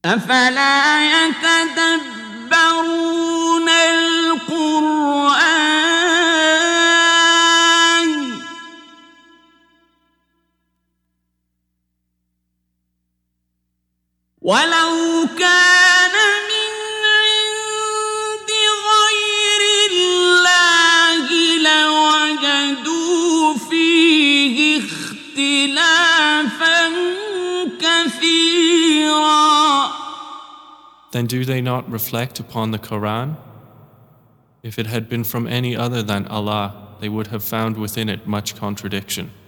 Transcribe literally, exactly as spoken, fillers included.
أفلا يتدبرون القرآن ولو كان من عند غير الله لوجدوا فيه اختلافا كثيرا. Then do they not reflect upon the Quran? If it had been from any other than Allah, they would have found within it much contradiction.